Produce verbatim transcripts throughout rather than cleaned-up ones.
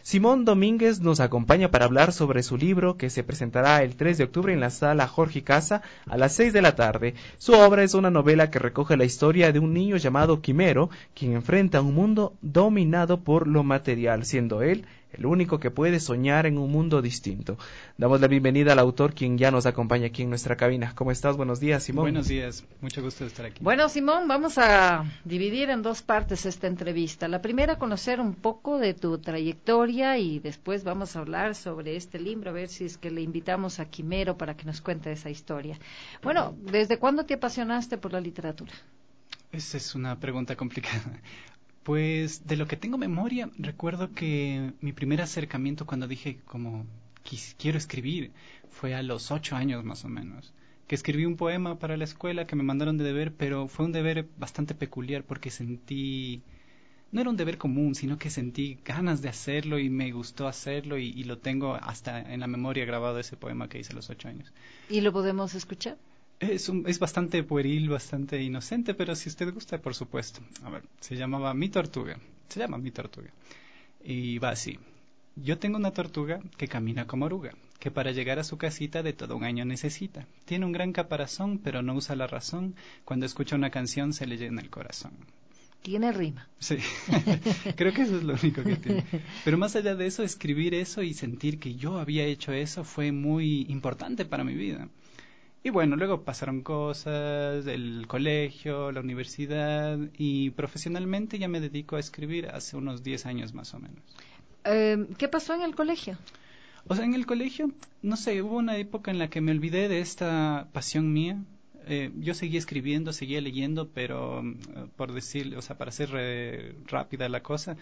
Simón Domínguez nos acompaña para hablar sobre su libro que se presentará el tres de octubre en la sala Jorge Casa a las seis de la tarde. Su obra es una novela que recoge la historia de un niño llamado Quimero, quien enfrenta un mundo dominado por lo material, siendo él el único que puede soñar en un mundo distinto. Damos la bienvenida al autor, quien ya nos acompaña aquí en nuestra cabina. ¿Cómo estás? Buenos días, Simón. Buenos días, mucho gusto de estar aquí. Bueno, Simón, vamos a dividir en dos partes esta entrevista. La primera, conocer un poco de tu trayectoria y después vamos a hablar sobre este libro, a ver si es que le invitamos a Quimero para que nos cuente esa historia. Bueno, ¿desde cuándo te apasionaste por la literatura? Esa es una pregunta complicada. Pues de lo que tengo memoria, recuerdo que mi primer acercamiento cuando dije como quiero escribir fue a los ocho años más o menos, que escribí un poema para la escuela que me mandaron de deber, pero fue un deber bastante peculiar porque sentí, no era un deber común, sino que sentí ganas de hacerlo y me gustó hacerlo y, y lo tengo hasta en la memoria grabado ese poema que hice a los ocho años. ¿Y lo podemos escuchar? Es, un, es bastante pueril, bastante inocente, pero si usted gusta, por supuesto. A ver, se llamaba Mi Tortuga. Se llama Mi Tortuga. Y va así. Yo tengo una tortuga que camina como oruga, que para llegar a su casita de todo un año necesita. Tiene un gran caparazón, pero no usa la razón. Cuando escucha una canción se le llena el corazón. Tiene rima. Sí, creo que eso es lo único que tiene. Pero más allá de eso, escribir eso y sentir que yo había hecho eso fue muy importante para mi vida. Y bueno, luego pasaron cosas, el colegio, la universidad y profesionalmente ya me dedico a escribir hace unos diez años más o menos. Eh, ¿Qué pasó en el colegio? O sea, en el colegio, no sé, hubo una época en la que me olvidé de esta pasión mía. Eh, yo seguía escribiendo, seguía leyendo, pero uh, por decir, o sea, para hacer eh, rápida la cosa,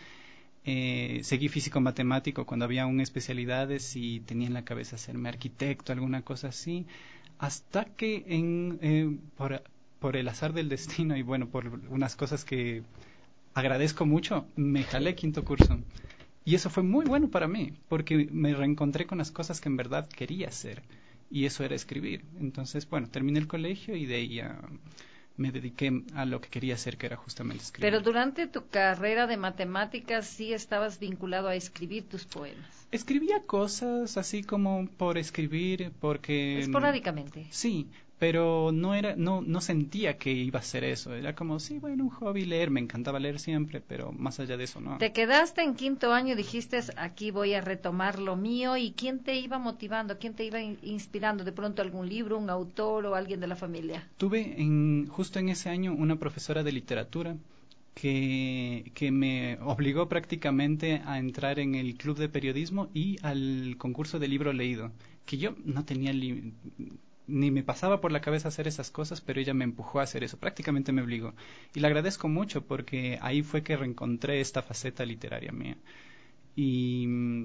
eh, seguí físico-matemático cuando había un especialidades y tenía en la cabeza hacerme arquitecto, alguna cosa así. Hasta que en, eh, por, por el azar del destino y bueno, por unas cosas que agradezco mucho, me jalé quinto curso. Y eso fue muy bueno para mí, porque me reencontré con las cosas que en verdad quería hacer. Y eso era escribir. Entonces, bueno, terminé el colegio y de ahí ya me dediqué a lo que quería hacer, que era justamente escribir. Pero durante tu carrera de matemáticas sí estabas vinculado a escribir tus poemas. Escribía cosas así como por escribir, porque... Esporádicamente. Sí, pero no era, no, no sentía que iba a ser eso. Era como, sí, bueno, un hobby leer, me encantaba leer siempre, pero más allá de eso, no. Te quedaste en quinto año y dijiste, aquí voy a retomar lo mío. ¿Y quién te iba motivando? ¿Quién te iba inspirando? ¿De pronto algún libro, un autor o alguien de la familia? Tuve en, justo en ese año una profesora de literatura que, que me obligó prácticamente a entrar en el club de periodismo y al concurso de libro leído, que yo no tenía li- ni me pasaba por la cabeza hacer esas cosas, pero ella me empujó a hacer eso, prácticamente me obligó. Y le agradezco mucho porque ahí fue que reencontré esta faceta literaria mía. Y,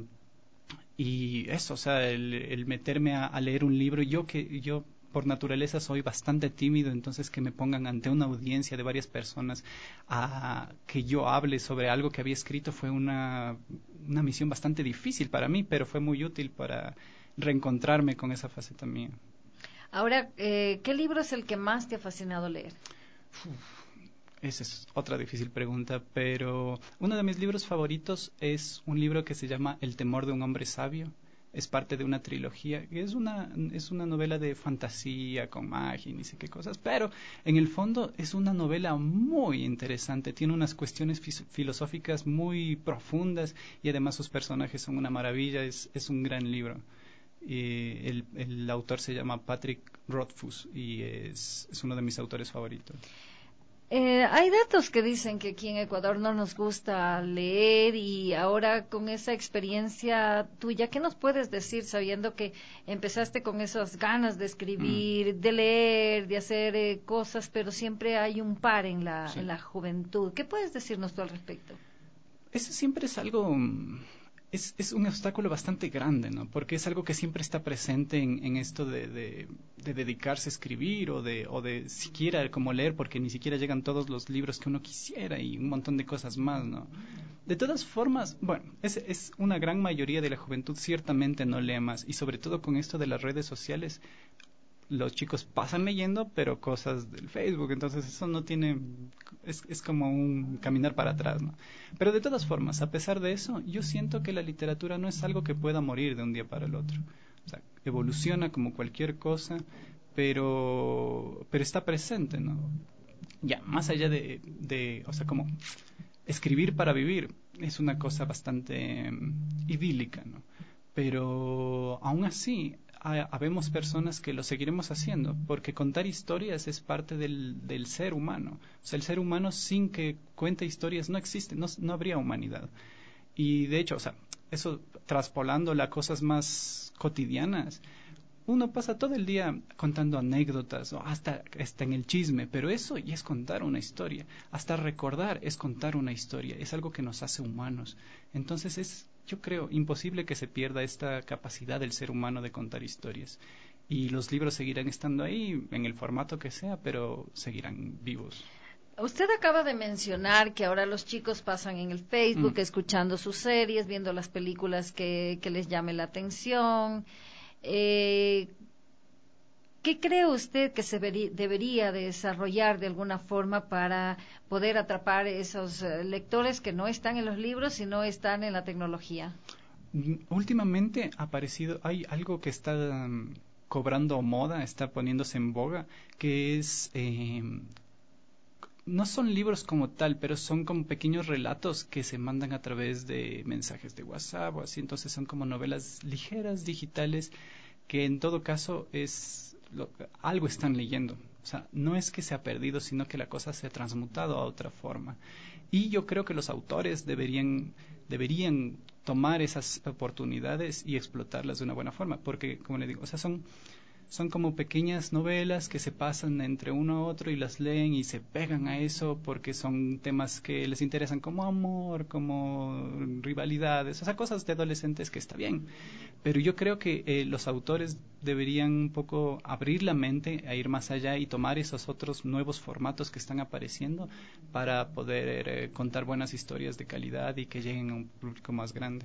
y eso, o sea, el, el meterme a, a leer un libro, yo que yo por naturaleza soy bastante tímido, entonces que me pongan ante una audiencia de varias personas a que yo hable sobre algo que había escrito fue una, una misión bastante difícil para mí, pero fue muy útil para reencontrarme con esa faceta mía. Ahora, eh, ¿qué libro es el que más te ha fascinado leer? Uf, esa es otra difícil pregunta, pero uno de mis libros favoritos es un libro que se llama El temor de un hombre sabio. Es parte de una trilogía, que es una, es una novela de fantasía con magia y ni sé qué cosas, pero en el fondo es una novela muy interesante, tiene unas cuestiones fis- filosóficas muy profundas y además sus personajes son una maravilla, es, es un gran libro. Y el, el autor se llama Patrick Rothfuss y es, es uno de mis autores favoritos. Eh, hay datos que dicen que aquí en Ecuador no nos gusta leer y ahora con esa experiencia tuya, ¿qué nos puedes decir sabiendo que empezaste con esas ganas de escribir, mm. de leer, de hacer eh, cosas, pero siempre hay un par en la, sí. en la juventud? ¿Qué puedes decirnos tú al respecto? Eso siempre es algo... Es, es un obstáculo bastante grande, ¿no? Porque es algo que siempre está presente en, en esto de, de, de dedicarse a escribir o de, o de siquiera como leer, porque ni siquiera llegan todos los libros que uno quisiera y un montón de cosas más, ¿no? De todas formas, bueno, es, es una gran mayoría de la juventud ciertamente no lee más y sobre todo con esto de las redes sociales, los chicos pasan leyendo, pero cosas del Facebook, entonces eso no tiene, es, es como un caminar para atrás, ¿no? Pero de todas formas, a pesar de eso, yo siento que la literatura no es algo que pueda morir de un día para el otro. O sea, evoluciona como cualquier cosa, pero, pero está presente, ¿no? Ya, más allá de, de, o sea, como escribir para vivir es una cosa bastante um, idílica, ¿no? Pero aún así, habemos personas que lo seguiremos haciendo, porque contar historias es parte del, del ser humano. O sea, el ser humano sin que cuente historias no existe, no, no habría humanidad. Y de hecho, o sea, eso traspolando a cosas más cotidianas, uno pasa todo el día contando anécdotas, o hasta, hasta en el chisme, pero eso ya es contar una historia. Hasta recordar es contar una historia, es algo que nos hace humanos. Entonces es, yo creo, imposible que se pierda esta capacidad del ser humano de contar historias. Y los libros seguirán estando ahí, en el formato que sea, pero seguirán vivos. Usted acaba de mencionar que ahora los chicos pasan en el Facebook mm. escuchando sus series, viendo las películas que, que les llame la atención. Eh, ¿Qué cree usted que se verí, debería desarrollar de alguna forma para poder atrapar esos uh, lectores que no están en los libros, sino están en la tecnología? Últimamente ha aparecido, hay algo que está um, cobrando moda, está poniéndose en boga, que es... Eh, no son libros como tal, pero son como pequeños relatos que se mandan a través de mensajes de WhatsApp o así, entonces son como novelas ligeras, digitales, que en todo caso es lo, algo están leyendo. O sea, no es que se ha perdido, sino que la cosa se ha transmutado a otra forma. Y yo creo que los autores deberían, deberían tomar esas oportunidades y explotarlas de una buena forma, porque, como le digo, o sea, son... son como pequeñas novelas que se pasan entre uno a otro y las leen y se pegan a eso porque son temas que les interesan, como amor, como rivalidades, o sea, cosas de adolescentes, que está bien. Pero yo creo que eh, los autores deberían un poco abrir la mente a ir más allá y tomar esos otros nuevos formatos que están apareciendo para poder eh, contar buenas historias de calidad y que lleguen a un público más grande.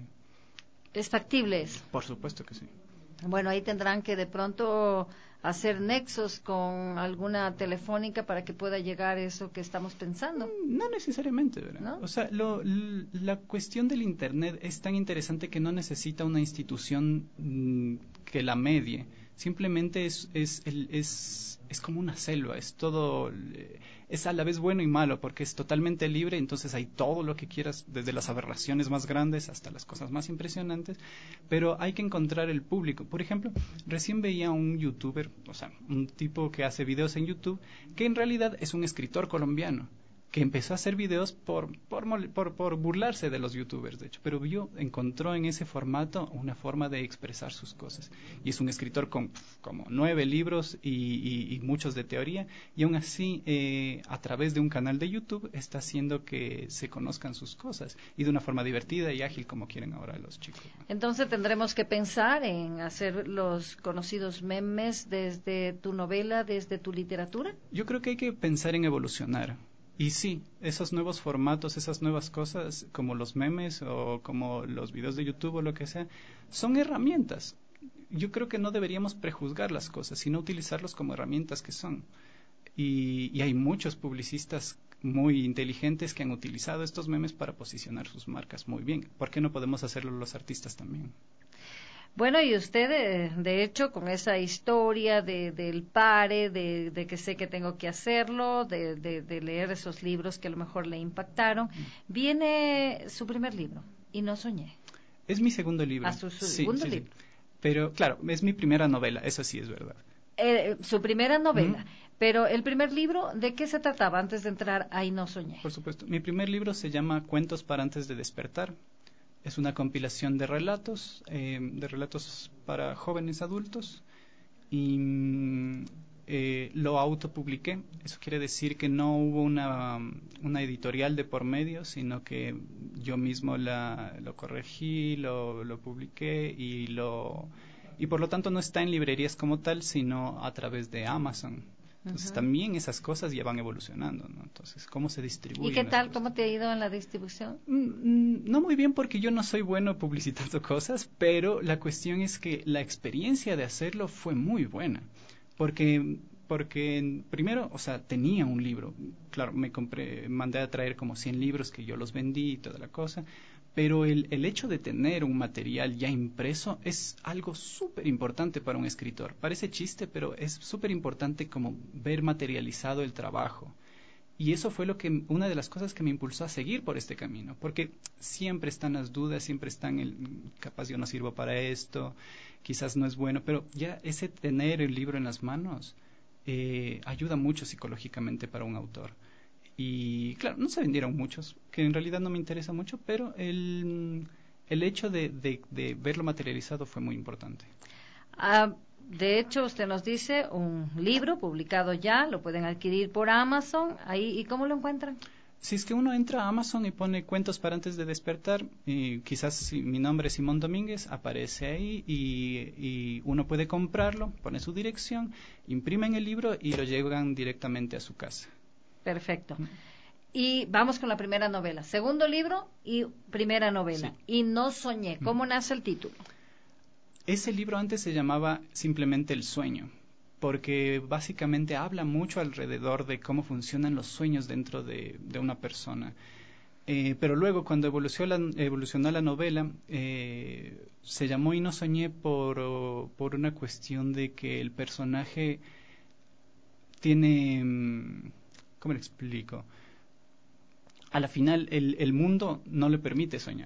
¿Es factible eso? Por supuesto que sí. Bueno, ahí tendrán que de pronto hacer nexos con alguna telefónica para que pueda llegar eso que estamos pensando. No necesariamente, ¿verdad? ¿No? O sea, lo, la cuestión del Internet es tan interesante que no necesita una institución mmm, que la medie. Simplemente es, es, el, es, es como una selva, es todo, es a la vez bueno y malo, porque es totalmente libre, entonces hay todo lo que quieras, desde las aberraciones más grandes hasta las cosas más impresionantes, pero hay que encontrar el público. Por ejemplo, recién veía un youtuber, o sea, un tipo que hace videos en YouTube, que en realidad es un escritor colombiano, que empezó a hacer videos por, por, por, por burlarse de los youtubers, de hecho, pero vio, encontró en ese formato una forma de expresar sus cosas. Y es un escritor con como nueve libros y, y, y muchos de teoría, y aún así, eh, a través de un canal de YouTube, está haciendo que se conozcan sus cosas, y de una forma divertida y ágil, como quieren ahora los chicos, ¿no? Entonces tendremos que pensar en hacer los conocidos memes desde tu novela, desde tu literatura. Yo creo que hay que pensar en evolucionar. Y sí, esos nuevos formatos, esas nuevas cosas, como los memes o como los videos de YouTube o lo que sea, son herramientas. Yo creo que no deberíamos prejuzgar las cosas, sino utilizarlos como herramientas que son. Y, y hay muchos publicistas muy inteligentes que han utilizado estos memes para posicionar sus marcas muy bien. ¿Por qué no podemos hacerlo los artistas también? Bueno, y usted, de hecho, con esa historia de, del pare, de, de que sé que tengo que hacerlo, de, de, de leer esos libros que a lo mejor le impactaron, viene su primer libro, Y no soñé. Es mi segundo libro. ¿A su, su sí, segundo sí, libro? Sí. Pero, claro, es mi primera novela, eso sí es verdad. Eh, su primera novela, Mm. pero el primer libro, ¿de qué se trataba antes de entrar a Y no soñé? Por supuesto. Mi primer libro se llama Cuentos para antes de despertar. Es una compilación de relatos, eh, de relatos para jóvenes adultos, y eh, lo autopubliqué. Eso quiere decir que no hubo una, una editorial de por medio, sino que yo mismo la, lo corregí, lo, lo publiqué y lo y por lo tanto no está en librerías como tal, sino a través de Amazon. Entonces, uh-huh. también esas cosas ya van evolucionando, ¿no? Entonces, ¿cómo se distribuyen? ¿Y qué tal? Cosas? ¿Cómo te ha ido en la distribución? Mm, no muy bien, porque yo no soy bueno publicitando cosas, pero la cuestión es que la experiencia de hacerlo fue muy buena. porque porque primero, o sea, tenía un libro, claro, me compré, mandé a traer como cien libros que yo los vendí y toda la cosa, pero el, el hecho de tener un material ya impreso es algo súper importante para un escritor. Parece chiste, pero es súper importante como ver materializado el trabajo. Y eso fue lo que, una de las cosas que me impulsó a seguir por este camino, porque siempre están las dudas, siempre están el, capaz yo no sirvo para esto, quizás no es bueno, pero ya ese tener el libro en las manos eh, ayuda mucho psicológicamente para un autor. Y claro, no se vendieron muchos, que en realidad no me interesa mucho, pero el, el hecho de, de, de verlo materializado fue muy importante. Ah, de hecho, usted nos dice un libro publicado ya, lo pueden adquirir por Amazon. Ahí, ¿y cómo lo encuentran? Si es que uno entra a Amazon y pone cuentos para antes de despertar, y quizás si mi nombre es Simón Domínguez, aparece ahí y, y uno puede comprarlo, pone su dirección, imprimen el libro y lo llevan directamente a su casa. Perfecto. Y vamos con la primera novela. Segundo libro y primera novela. Sí. Y No soñé. ¿Cómo nace el título? Ese libro antes se llamaba simplemente El sueño, porque básicamente habla mucho alrededor de cómo funcionan los sueños dentro de, de una persona. Eh, pero luego, cuando evolucionó la, evolucionó la novela, eh, se llamó Y no soñé por, oh, por una cuestión de que el personaje tiene... ¿Cómo le explico? A la final, el, el mundo no le permite soñar.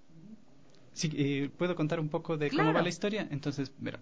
Sí, eh, ¿puedo contar un poco de Claro. cómo va la historia? Entonces, verá,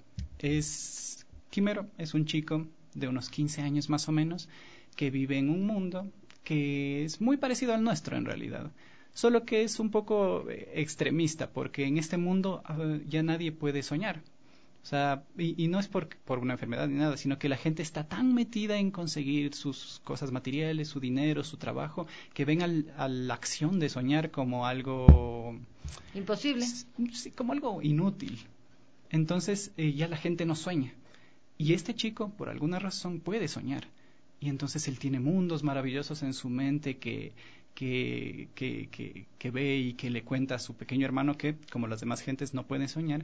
es Quimero es un chico de unos quince años más o menos que vive en un mundo que es muy parecido al nuestro en realidad, solo que es un poco eh, extremista porque en este mundo uh, ya nadie puede soñar. O sea, y, y no es por, por una enfermedad ni nada, sino que la gente está tan metida en conseguir sus cosas materiales, su dinero, su trabajo, que ven al, a la acción de soñar como algo... Imposible. Sí, como algo inútil. Entonces eh, ya la gente no sueña. Y este chico, por alguna razón, puede soñar. Y entonces él tiene mundos maravillosos en su mente que, que, que, que, que ve y que le cuenta a su pequeño hermano que, como las demás gentes, no pueden soñar.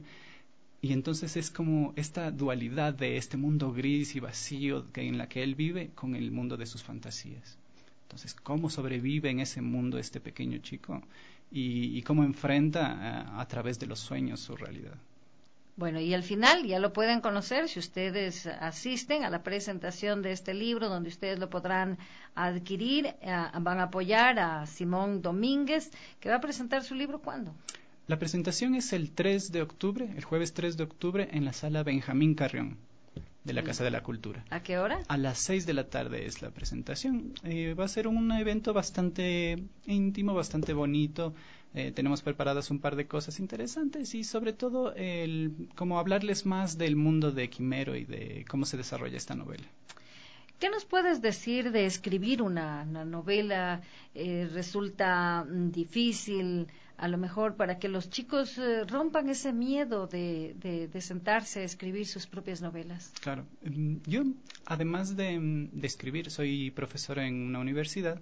Y entonces es como esta dualidad de este mundo gris y vacío que, en la que él vive con el mundo de sus fantasías. Entonces, ¿cómo sobrevive en ese mundo este pequeño chico? Y, y cómo enfrenta a, a través de los sueños su realidad. Bueno, y al final ya lo pueden conocer si ustedes asisten a la presentación de este libro, donde ustedes lo podrán adquirir. Eh, van a apoyar a Simón Domínguez, que va a presentar su libro ¿cuándo? La presentación es el tres de octubre, el jueves tres de octubre, en la sala Benjamín Carrión de la sí. Casa de la Cultura. ¿A qué hora? A las seis de la tarde es la presentación. Eh, va a ser un evento bastante íntimo, bastante bonito. Eh, tenemos preparadas un par de cosas interesantes y sobre todo el, como hablarles más del mundo de Quimero y de cómo se desarrolla esta novela. ¿Qué nos puedes decir de escribir una, una novela? Eh, ¿Resulta mm, difícil, a lo mejor, para que los chicos eh, rompan ese miedo de, de, de sentarse a escribir sus propias novelas? Claro. Yo, además de, de escribir, soy profesora en una universidad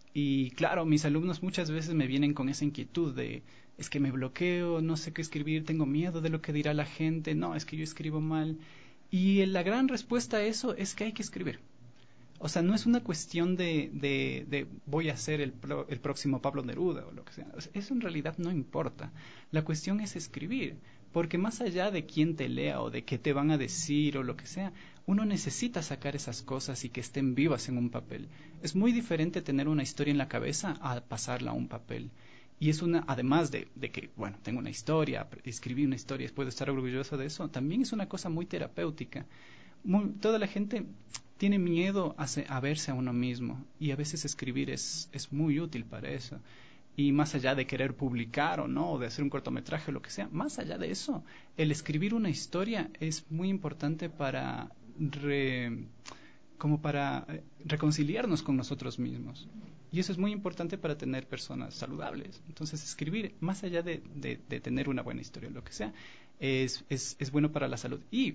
y, claro, mis alumnos muchas veces me vienen con esa inquietud de es que me bloqueo, no sé qué escribir, tengo miedo de lo que dirá la gente, no, es que yo escribo mal. Y la gran respuesta a eso es que hay que escribir. O sea, no es una cuestión de, de, de voy a ser el, pro, el próximo Pablo Neruda o lo que sea. Eso en realidad no importa. La cuestión es escribir, porque más allá de quién te lea o de qué te van a decir o lo que sea, uno necesita sacar esas cosas y que estén vivas en un papel. Es muy diferente tener una historia en la cabeza a pasarla a un papel. Y es una, además de, de que, bueno, tengo una historia, escribí una historia, puedo estar orgulloso de eso, también es una cosa muy terapéutica. Muy, toda la gente tiene miedo a, se, a verse a uno mismo y a veces escribir es, es muy útil para eso. Y más allá de querer publicar o no, o de hacer un cortometraje o lo que sea, más allá de eso, el escribir una historia es muy importante para re, como para reconciliarnos con nosotros mismos. Y eso es muy importante para tener personas saludables. Entonces, escribir, más allá de, de, de tener una buena historia o lo que sea, es, es, es bueno para la salud. Y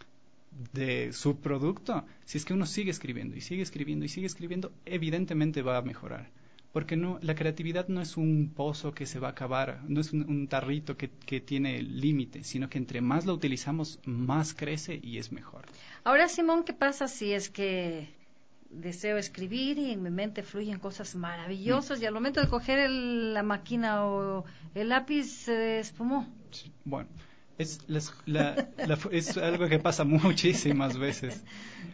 de su producto, si es que uno sigue escribiendo y sigue escribiendo y sigue escribiendo, evidentemente va a mejorar, porque no, la creatividad no es un pozo que se va a acabar, no es un, un tarrito que, que tiene límite, sino que entre más lo utilizamos, más crece y es mejor. Ahora, Simón, ¿qué pasa si es que deseo escribir y en mi mente fluyen cosas maravillosas y al momento de coger el- la máquina o el lápiz se espumó? Bueno, es, las- la- la- es algo que pasa muchísimas veces,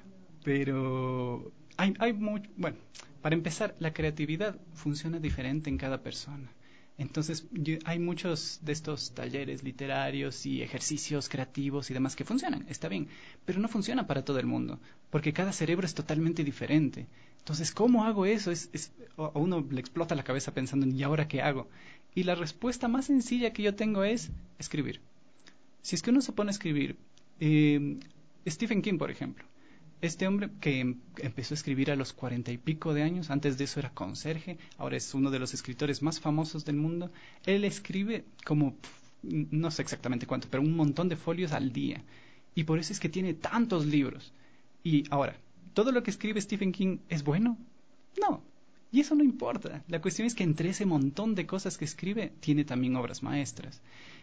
pero hay, hay mucho, bueno, para empezar, la creatividad funciona diferente en cada persona. Entonces, yo- hay muchos de estos talleres literarios y ejercicios creativos y demás que funcionan, está bien, pero no funciona para todo el mundo, porque cada cerebro es totalmente diferente. Entonces, ¿cómo hago eso? Es, es, a uno le explota la cabeza pensando, ¿y ahora qué hago? Y la respuesta más sencilla que yo tengo es escribir. Si es que uno se pone a escribir, eh, Stephen King, por ejemplo, este hombre que em- empezó a escribir a los cuarenta y pico de años, antes de eso era conserje, ahora es uno de los escritores más famosos del mundo, él escribe como, pf, no sé exactamente cuánto, pero un montón de folios al día. Y por eso es que tiene tantos libros. Y ahora, ¿todo lo que escribe Stephen King es bueno? No. Y eso no importa. La cuestión es que entre ese montón de cosas que escribe, tiene también obras maestras.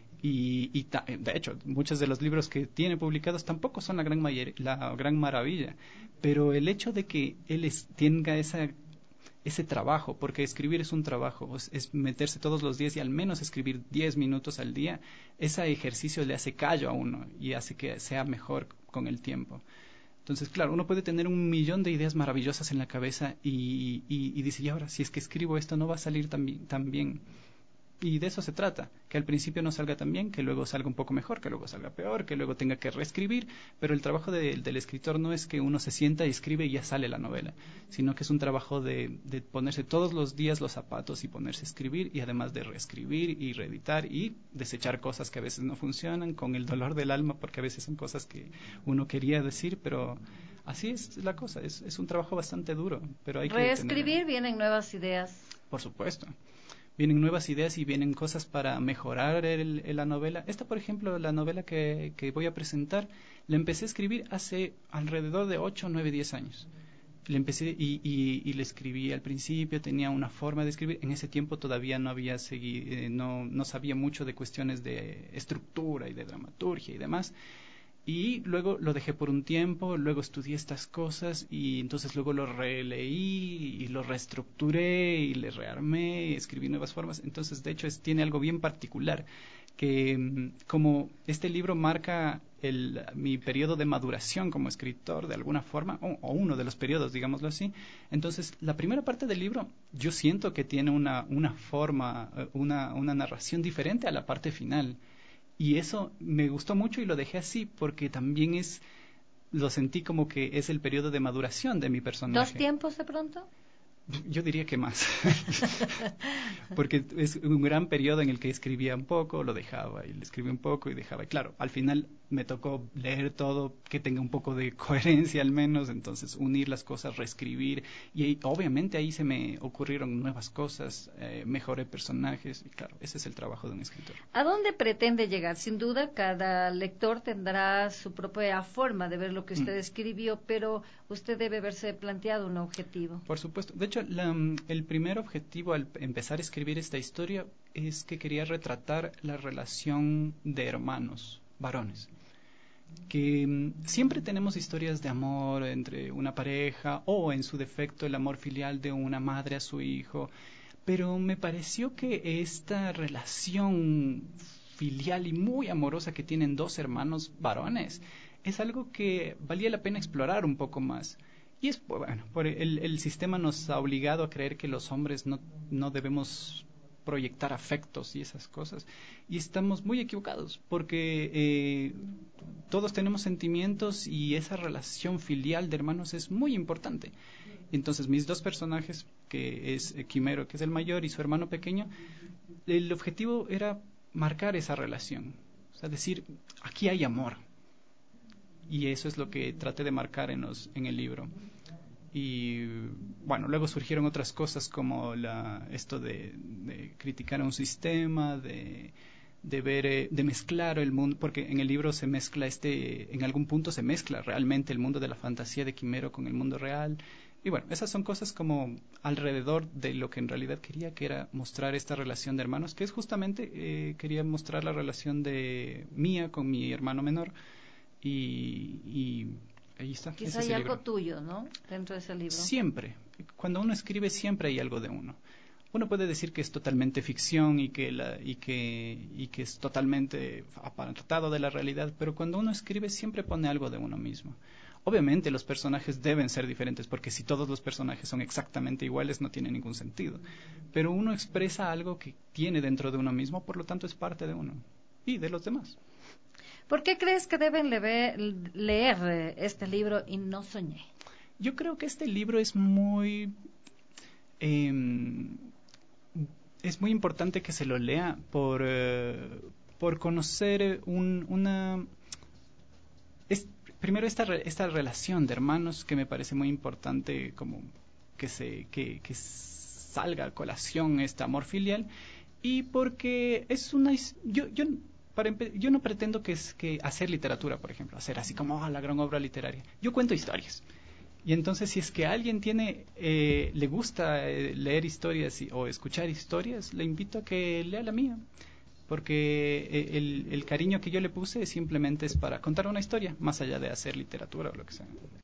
Y, y ta- de hecho, muchos de los libros que tiene publicados tampoco son la gran, mayer- la gran maravilla, pero el hecho de que él es- tenga esa, ese trabajo, porque escribir es un trabajo, es, es meterse todos los días y al menos escribir diez minutos al día, ese ejercicio le hace callo a uno y hace que sea mejor con el tiempo. Entonces, claro, uno puede tener un millón de ideas maravillosas en la cabeza y, y, y dice, y ahora, si es que escribo esto, no va a salir tan, bi- tan bien. Y de eso se trata, que al principio no salga tan bien, que luego salga un poco mejor, que luego salga peor, que luego tenga que reescribir, pero el trabajo de- del escritor no es que uno se sienta y escribe y ya sale la novela, sino que es un trabajo de, de ponerse todos los días los zapatos y ponerse a escribir y además de reescribir y reeditar y desechar cosas que a veces no funcionan con el dolor del alma porque a veces son cosas que uno quería decir, pero así es la cosa, es, es un trabajo bastante duro, pero hay que Reescribir, tener, vienen nuevas ideas. por supuesto. Vienen nuevas ideas y vienen cosas para mejorar el, el- la novela. Esta, por ejemplo, la novela que, que voy a presentar, la empecé a escribir hace alrededor de ocho, nueve, diez años. Le empecé y, y, y le escribí al principio, tenía una forma de escribir. En ese tiempo todavía no había seguido, eh, no, no sabía mucho de cuestiones de estructura y de dramaturgia y demás. Y luego lo dejé por un tiempo, luego estudié estas cosas y entonces luego lo releí y lo reestructuré y le rearmé y escribí nuevas formas. Entonces, de hecho, es, tiene algo bien particular, que mm, como este libro marca el, mi periodo de maduración como escritor de alguna forma, o, o uno de los periodos, digámoslo así, entonces la primera parte del libro yo siento que tiene una, una forma, eh, una, una narración diferente a la parte final. Y eso me gustó mucho y lo dejé así porque también es, lo sentí como que es el periodo de maduración de mi personaje. ¿Dos tiempos de pronto? Yo diría que más, porque es un gran periodo en el que escribía un poco, lo dejaba y le escribía un poco y dejaba. Y claro, al final me tocó leer todo, que tenga un poco de coherencia al menos, entonces unir las cosas, reescribir y ahí, obviamente ahí se me ocurrieron nuevas cosas, eh, mejoré personajes y claro, ese es el trabajo de un escritor. ¿A dónde pretende llegar? Sin duda, cada lector tendrá su propia forma de ver lo que usted Mm. escribió, pero usted debe haberse planteado un objetivo. Por supuesto. De hecho, la, el primer objetivo al empezar a escribir esta historia es que quería retratar la relación de hermanos, varones. Que mm, siempre tenemos historias de amor entre una pareja o en su defecto el amor filial de una madre a su hijo, pero me pareció que esta relación filial y muy amorosa que tienen dos hermanos varones es algo que valía la pena explorar un poco más. Y es, bueno, por el, el sistema nos ha obligado a creer que los hombres no, no debemos proyectar afectos y esas cosas. Y estamos muy equivocados, porque eh, todos tenemos sentimientos y esa relación filial de hermanos es muy importante. Entonces, mis dos personajes, que es eh, Quimero, que es el mayor, y su hermano pequeño, el objetivo era marcar esa relación. O sea, decir, aquí hay amor. Y eso es lo que traté de marcar en, los, en el libro. Y bueno, luego surgieron otras cosas como la, esto de, de criticar a un sistema, de, de ver, eh, de mezclar el mundo, porque en el libro se mezcla este, en algún punto se mezcla realmente el mundo de la fantasía de Quimero con el mundo real. Y bueno, esas son cosas como alrededor de lo que en realidad quería, que era mostrar esta relación de hermanos, que es justamente, eh, quería mostrar la relación de mía con mi hermano menor, y, y ahí está. Quizá hay algo tuyo, ¿no? Dentro de ese libro. Siempre. Cuando uno escribe, siempre hay algo de uno. Uno puede decir que es totalmente ficción y que, la, y que, y que es totalmente apartado de la realidad, pero cuando uno escribe siempre pone algo de uno mismo. Obviamente los personajes deben ser diferentes, porque si todos los personajes son exactamente iguales no tiene ningún sentido. Pero uno expresa algo que tiene dentro de uno mismo, por lo tanto es parte de uno y de los demás. ¿Por qué crees que deben leer, leer este libro y no soñé? Yo creo que este libro es muy... Eh, es muy importante que se lo lea por, eh, por conocer un, una... Es, primero esta, esta relación de hermanos que me parece muy importante, como que, se, que, que salga a colación este amor filial, y porque es una... Yo, yo, para yo no pretendo que es que hacer literatura, por ejemplo, hacer así como oh, la gran obra literaria. Yo cuento historias. Y entonces, si es que a alguien tiene, eh, le gusta eh, leer historias y, o escuchar historias, le invito a que lea la mía. Porque eh, el, el cariño que yo le puse simplemente es para contar una historia, más allá de hacer literatura o lo que sea.